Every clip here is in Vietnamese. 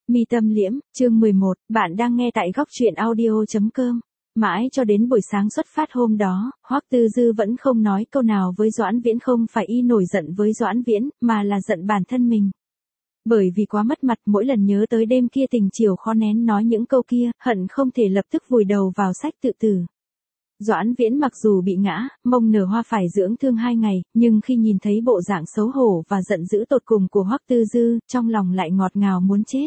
Mi tâm liễm, chương 11, bạn đang nghe tại góc truyện audio.com. Mãi cho đến buổi sáng xuất phát hôm đó, Hoắc Tư Dư vẫn không nói câu nào với Doãn Viễn, không phải y nổi giận với Doãn Viễn, mà là giận bản thân mình. Bởi vì quá mất mặt, mỗi lần nhớ tới đêm kia tình chiều khó nén nói những câu kia, hận không thể lập tức vùi đầu vào sách tự tử. Doãn Viễn mặc dù bị ngã, mông nở hoa phải dưỡng thương 2 ngày, nhưng khi nhìn thấy bộ dạng xấu hổ và giận dữ tột cùng của Hoắc Tư Dư, trong lòng lại ngọt ngào muốn chết.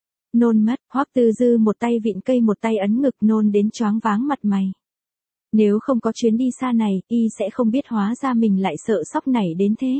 Nôn mất, Hoắc Tư Dư một tay vịn cây một tay ấn ngực, nôn đến choáng váng mặt mày. Nếu không có chuyến đi xa này, y sẽ không biết hóa ra mình lại sợ sóc nảy đến thế.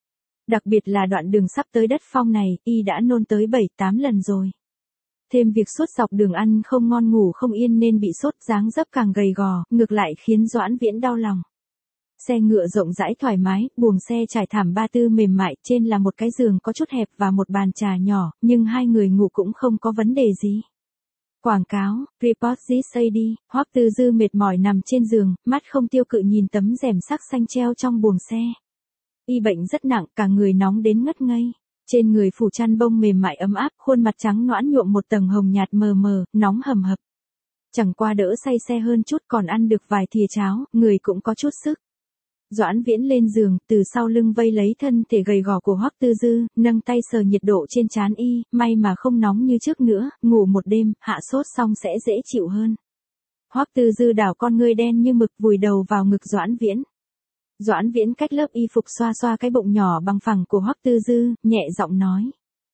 Đặc biệt là đoạn đường sắp tới đất phong này, y đã nôn tới 7-8 lần rồi. Thêm việc suốt dọc đường ăn không ngon ngủ không yên nên bị sốt, dáng dấp càng gầy gò, ngược lại khiến Doãn Viễn đau lòng. Xe ngựa rộng rãi thoải mái, buồng xe trải thảm ba tư mềm mại, trên là một cái giường có chút hẹp và một bàn trà nhỏ, nhưng hai người ngủ cũng không có vấn đề gì. Quảng cáo, Report this AD, Hoắc Tư Dư mệt mỏi nằm trên giường, mắt không tiêu cự nhìn tấm rèm sắc xanh treo trong buồng xe. Y bệnh rất nặng, cả người nóng đến ngất ngây. Trên người phủ chăn bông mềm mại ấm áp, khuôn mặt trắng nõn nhuộm một tầng hồng nhạt mờ mờ, nóng hầm hập. Chẳng qua đỡ say xe hơn chút, còn ăn được vài thìa cháo, người cũng có chút sức. Doãn Viễn lên giường, từ sau lưng vây lấy thân thể gầy gò của Hoắc Tư Dư, nâng tay sờ nhiệt độ trên trán y, may mà không nóng như trước nữa, ngủ một đêm, hạ sốt xong sẽ dễ chịu hơn. Hoắc Tư Dư đảo con ngươi đen như mực vùi đầu vào ngực Doãn Viễn. Doãn Viễn cách lớp y phục xoa xoa cái bụng nhỏ bằng phẳng của Hoắc Tư Dư, nhẹ giọng nói.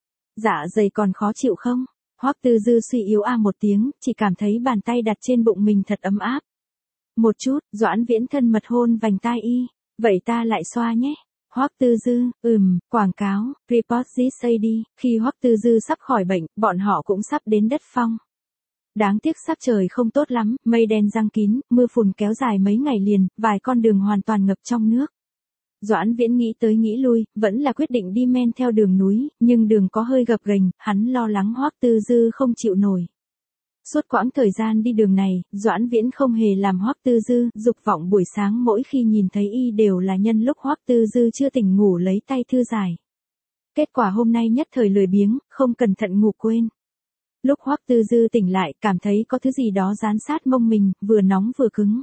Dạ dày còn khó chịu không? Hoắc Tư Dư suy yếu một tiếng, chỉ cảm thấy bàn tay đặt trên bụng mình thật ấm áp. Một chút, Doãn Viễn thân mật hôn vành tai y. Vậy ta lại xoa nhé. Hoắc Tư Dư, quảng cáo, Report this AD, khi Hoắc Tư Dư sắp khỏi bệnh, bọn họ cũng sắp đến đất phong. Đáng tiếc sắc trời không tốt lắm, mây đen giăng kín, mưa phùn kéo dài mấy ngày liền, vài con đường hoàn toàn ngập trong nước. Doãn Viễn nghĩ tới nghĩ lui, vẫn là quyết định đi men theo đường núi, nhưng đường có hơi gập ghềnh, hắn lo lắng Hoắc Tư Dư không chịu nổi. Suốt quãng thời gian đi đường này, Doãn Viễn không hề làm Hoắc Tư Dư dục vọng, buổi sáng mỗi khi nhìn thấy y đều là nhân lúc Hoắc Tư Dư chưa tỉnh ngủ lấy tay thư giải. Kết quả hôm nay nhất thời lười biếng, không cẩn thận ngủ quên. Lúc Hoắc Tư Dư tỉnh lại, cảm thấy có thứ gì đó dán sát mông mình, vừa nóng vừa cứng.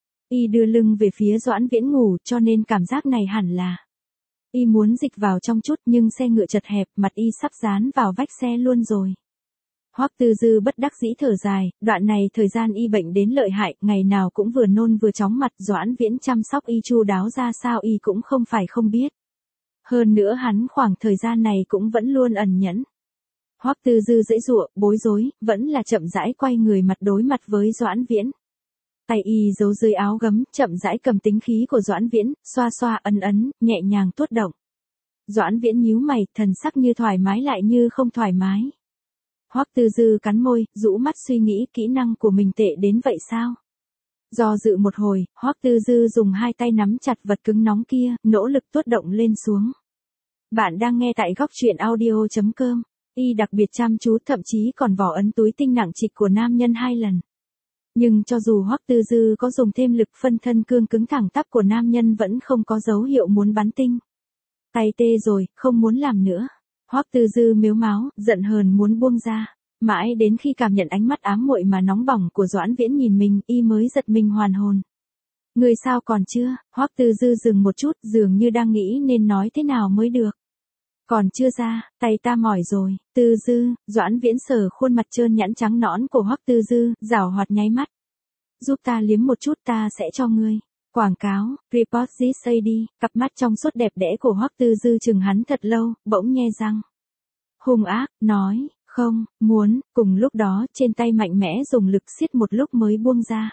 Y đưa lưng về phía Doãn Viễn ngủ, cho nên cảm giác này hẳn là. Y muốn dịch vào trong chút nhưng xe ngựa chật hẹp, mặt y sắp dán vào vách xe luôn rồi. Hoắc Tư Dư bất đắc dĩ thở dài, đoạn này thời gian y bệnh đến lợi hại, ngày nào cũng vừa nôn vừa chóng mặt, Doãn Viễn chăm sóc y chu đáo ra sao y cũng không phải không biết. Hơn nữa hắn khoảng thời gian này cũng vẫn luôn ẩn nhẫn. Hoắc Tư Dư giãy giụa, bối rối, vẫn là chậm rãi quay người mặt đối mặt với Doãn Viễn. Tay y giấu dưới áo gấm, chậm rãi cầm tính khí của Doãn Viễn, xoa xoa ấn ấn, nhẹ nhàng tuốt động. Doãn Viễn nhíu mày, thần sắc như thoải mái lại như không thoải mái. Hoắc Tư Dư cắn môi, rũ mắt suy nghĩ kỹ năng của mình tệ đến vậy sao? Do dự một hồi, Hoắc Tư Dư dùng hai tay nắm chặt vật cứng nóng kia, nỗ lực tuốt động lên xuống. Bạn đang nghe tại góc truyện audio.com. Y đặc biệt chăm chú, thậm chí còn vỏ ấn túi tinh nặng trịch của nam nhân 2 lần. Nhưng cho dù Hoắc Tư Dư có dùng thêm lực, phân thân cương cứng thẳng tắp của nam nhân vẫn không có dấu hiệu muốn bắn tinh. Tay tê rồi, không muốn làm nữa. Hoắc Tư Dư mếu máo, giận hờn muốn buông ra. Mãi đến khi cảm nhận ánh mắt ám muội mà nóng bỏng của Doãn Viễn nhìn mình, y mới giật mình hoàn hồn. Người sao còn chưa? Hoắc Tư Dư dừng một chút, dường như đang nghĩ nên nói thế nào mới được. Còn chưa ra, tay ta mỏi rồi. Tư Dư, Doãn Viễn sờ khuôn mặt trơn nhẵn trắng nõn của Hoắc Tư Dư, giảo hoạt nháy mắt. Giúp ta liếm một chút, ta sẽ cho ngươi. Quảng cáo, Report this AD, cặp mắt trong suốt đẹp đẽ của Hoắc Tư Dư chừng hắn thật lâu, bỗng nhe răng. Hung ác, nói, không, muốn, cùng lúc đó, trên tay mạnh mẽ dùng lực siết một lúc mới buông ra.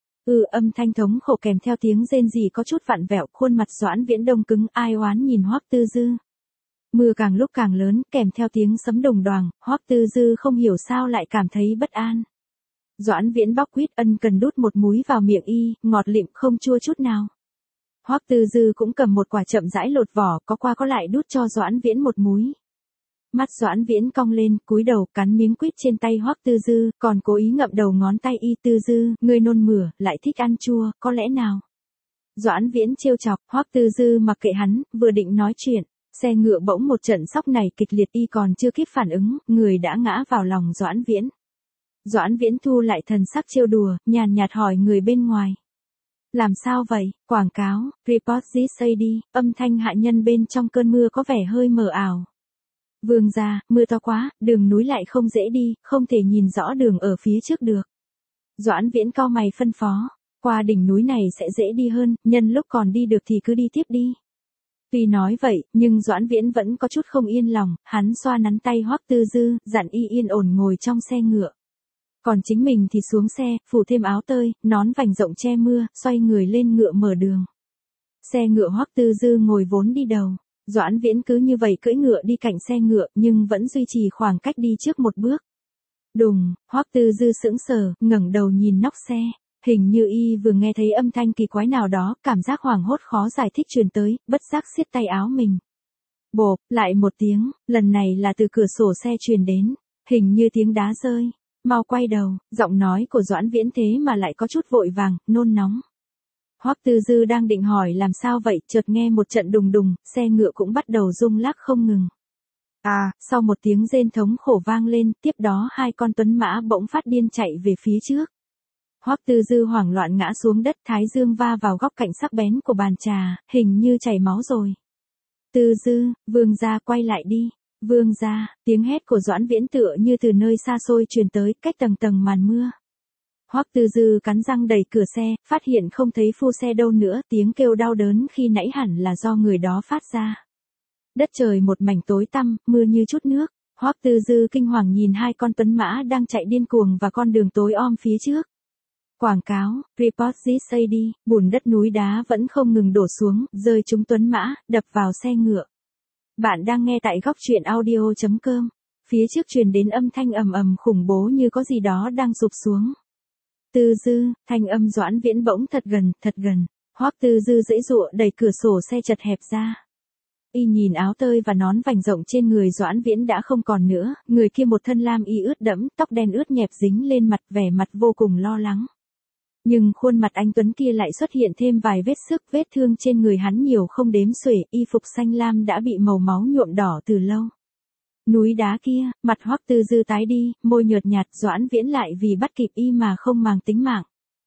Âm thanh thống khổ kèm theo tiếng rên rỉ có chút vặn vẹo, khuôn mặt Doãn Viễn đông cứng, ai oán nhìn Hoắc Tư Dư. Mưa càng lúc càng lớn, kèm theo tiếng sấm đùng đoàng, Hoắc Tư Dư không hiểu sao lại cảm thấy bất an. Doãn Viễn bóc quýt ân cần đút một múi vào miệng y, ngọt lịm không chua chút nào. Hoắc Tư Dư cũng cầm một quả chậm rãi lột vỏ, có qua có lại đút cho Doãn Viễn một múi. Mắt Doãn Viễn cong lên, cúi đầu cắn miếng quýt trên tay Hoắc Tư Dư, còn cố ý ngậm đầu ngón tay y. Tư Dư, ngươi nôn mửa, lại thích ăn chua, có lẽ nào? Doãn Viễn trêu chọc, Hoắc Tư Dư mặc kệ hắn, vừa định nói chuyện. Xe ngựa bỗng một trận sóc này kịch liệt, y còn chưa kịp phản ứng, người đã ngã vào lòng Doãn Viễn. Doãn Viễn thu lại thần sắc trêu đùa, nhàn nhạt hỏi người bên ngoài. Làm sao vậy? Quảng cáo, report this AD, âm thanh hạ nhân bên trong cơn mưa có vẻ hơi mờ ảo. Vương gia, mưa to quá, đường núi lại không dễ đi, không thể nhìn rõ đường ở phía trước được. Doãn Viễn cau mày phân phó, qua đỉnh núi này sẽ dễ đi hơn, nhân lúc còn đi được thì cứ đi tiếp đi. Tuy nói vậy, nhưng Doãn Viễn vẫn có chút không yên lòng, hắn xoa nắn tay Hoắc Tư Dư, dặn y yên ổn ngồi trong xe ngựa. Còn chính mình thì xuống xe, phủ thêm áo tơi, nón vành rộng che mưa, xoay người lên ngựa mở đường. Xe ngựa Hoắc Tư Dư ngồi vốn đi đầu, Doãn Viễn cứ như vậy cưỡi ngựa đi cạnh xe ngựa nhưng vẫn duy trì khoảng cách đi trước một bước. Đùng, Hoắc Tư Dư sững sờ, ngẩng đầu nhìn nóc xe, hình như y vừa nghe thấy âm thanh kỳ quái nào đó, cảm giác hoảng hốt khó giải thích truyền tới, bất giác siết tay áo mình. Bộp, lại một tiếng, lần này là từ cửa sổ xe truyền đến, hình như tiếng đá rơi. Mau quay đầu, giọng nói của Doãn Viễn thế mà lại có chút vội vàng, nôn nóng. Hoắc Tư Dư đang định hỏi làm sao vậy, chợt nghe một trận đùng đùng, xe ngựa cũng bắt đầu rung lắc không ngừng. Sau một tiếng rên thống khổ vang lên, tiếp đó hai con tuấn mã bỗng phát điên chạy về phía trước. Hoắc Tư Dư hoảng loạn ngã xuống đất, thái dương va vào góc cạnh sắc bén của bàn trà, hình như chảy máu rồi. Tư Dư, vương gia quay lại đi. Vương gia, tiếng hét của Doãn Viễn tựa như từ nơi xa xôi truyền tới, cách tầng tầng màn mưa. Hoắc Tư Dư cắn răng đẩy cửa xe, phát hiện không thấy phu xe đâu nữa, tiếng kêu đau đớn khi nãy hẳn là do người đó phát ra. Đất trời một mảnh tối tăm, mưa như chút nước. Hoắc Tư Dư kinh hoàng nhìn hai con tuấn mã đang chạy điên cuồng và con đường tối om phía trước. Quảng cáo, report this AD, bùn đất núi đá vẫn không ngừng đổ xuống, rơi trúng tuấn mã, đập vào xe ngựa. Bạn đang nghe tại góc truyện audio.com. Phía trước truyền đến âm thanh ầm ầm khủng bố như có gì đó đang sụp xuống. Tư Dư, thanh âm Doãn Viễn bỗng thật gần, thật gần. Hoắc Tư Dư giãy giụa đẩy cửa sổ xe chật hẹp ra. Y nhìn áo tơi và nón vành rộng trên người Doãn Viễn đã không còn nữa, người kia một thân lam y ướt đẫm, tóc đen ướt nhẹp dính lên mặt, vẻ mặt vô cùng lo lắng. Nhưng khuôn mặt anh tuấn kia lại xuất hiện thêm vài vết xước, vết thương trên người hắn nhiều không đếm xuể, y phục xanh lam đã bị màu máu nhuộm đỏ từ lâu. Núi đá kia, mặt Hoắc Tư Dư tái đi, môi nhợt nhạt, Doãn Viễn lại vì bắt kịp y mà không màng tính mạng.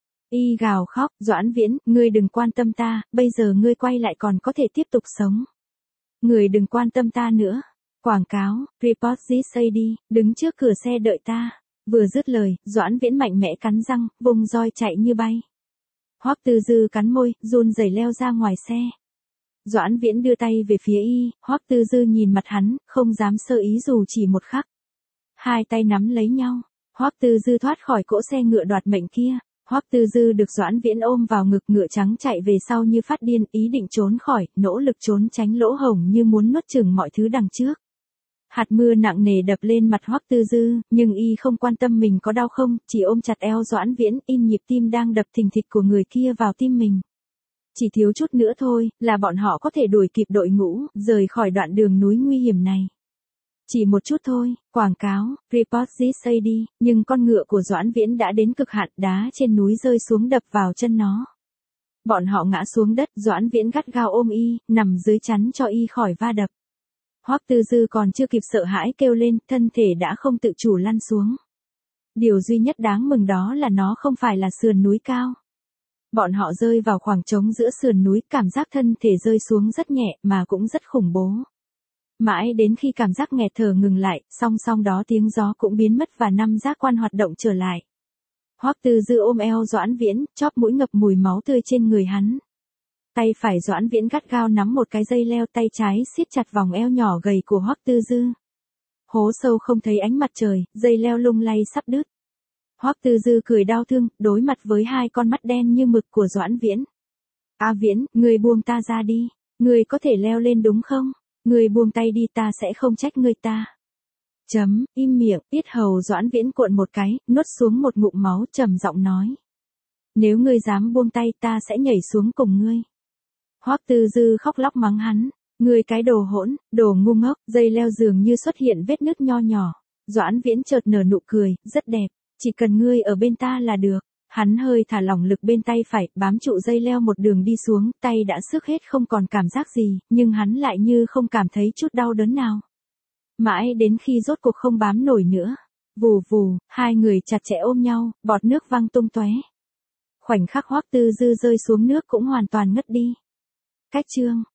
Y gào khóc, Doãn Viễn, ngươi đừng quan tâm ta, bây giờ ngươi quay lại còn có thể tiếp tục sống. Ngươi đừng quan tâm ta nữa. Quảng cáo, report this AD, đứng trước cửa xe đợi ta. Vừa dứt lời, Doãn Viễn mạnh mẽ cắn răng, vùng roi chạy như bay. Hoắc Tư Dư cắn môi, run rẩy leo ra ngoài xe. Doãn Viễn đưa tay về phía y, Hoắc Tư Dư nhìn mặt hắn, không dám sơ ý dù chỉ một khắc. Hai tay nắm lấy nhau, Hoắc Tư Dư thoát khỏi cỗ xe ngựa đoạt mệnh kia. Hoắc Tư Dư được Doãn Viễn ôm vào ngực, ngựa trắng chạy về sau như phát điên, ý định trốn khỏi, nỗ lực trốn tránh lỗ hổng như muốn nuốt chửng mọi thứ đằng trước. Hạt mưa nặng nề đập lên mặt Hoắc Tư Dư, nhưng y không quan tâm mình có đau không, chỉ ôm chặt eo Doãn Viễn, in nhịp tim đang đập thình thịch của người kia vào tim mình. Chỉ thiếu chút nữa thôi, là bọn họ có thể đuổi kịp đội ngũ, rời khỏi đoạn đường núi nguy hiểm này. Chỉ một chút thôi, quảng cáo, report this AD, nhưng con ngựa của Doãn Viễn đã đến cực hạn, đá trên núi rơi xuống đập vào chân nó. Bọn họ ngã xuống đất, Doãn Viễn gắt gao ôm y, nằm dưới chắn cho y khỏi va đập. Hoắc Tư Dư còn chưa kịp sợ hãi kêu lên, thân thể đã không tự chủ lăn xuống. Điều duy nhất đáng mừng đó là nó không phải là sườn núi cao. Bọn họ rơi vào khoảng trống giữa sườn núi, cảm giác thân thể rơi xuống rất nhẹ mà cũng rất khủng bố. Mãi đến khi cảm giác nghẹt thở ngừng lại, song song đó tiếng gió cũng biến mất và năm giác quan hoạt động trở lại. Hoắc Tư Dư ôm eo Doãn Viễn, chóp mũi ngập mùi máu tươi trên người hắn. Tay phải Doãn Viễn gắt gao nắm một cái dây leo, tay trái siết chặt vòng eo nhỏ gầy của Hoắc Tư Dư. Hố sâu không thấy ánh mặt trời, dây leo lung lay sắp đứt. Hoắc Tư Dư cười đau thương, đối mặt với hai con mắt đen như mực của Doãn Viễn. Viễn, ngươi buông ta ra đi, ngươi có thể leo lên đúng không? Ngươi buông tay đi, ta sẽ không trách ngươi ta. Im miệng, yết hầu Doãn Viễn cuộn một cái, nuốt xuống một ngụm máu, trầm giọng nói. Nếu ngươi dám buông tay, ta sẽ nhảy xuống cùng ngươi. Hoắc Tư Dư khóc lóc mắng hắn, ngươi cái đồ hỗn, đồ ngu ngốc, dây leo dường như xuất hiện vết nứt nho nhỏ. Doãn Viễn chợt nở nụ cười, rất đẹp, chỉ cần ngươi ở bên ta là được. Hắn hơi thả lỏng lực bên tay phải, bám trụ dây leo một đường đi xuống, tay đã sức hết không còn cảm giác gì, nhưng hắn lại như không cảm thấy chút đau đớn nào. Mãi đến khi rốt cuộc không bám nổi nữa. Vù vù, hai người chặt chẽ ôm nhau, bọt nước văng tung tóe. Khoảnh khắc Hoắc Tư Dư rơi xuống nước cũng hoàn toàn ngất đi. Cách chương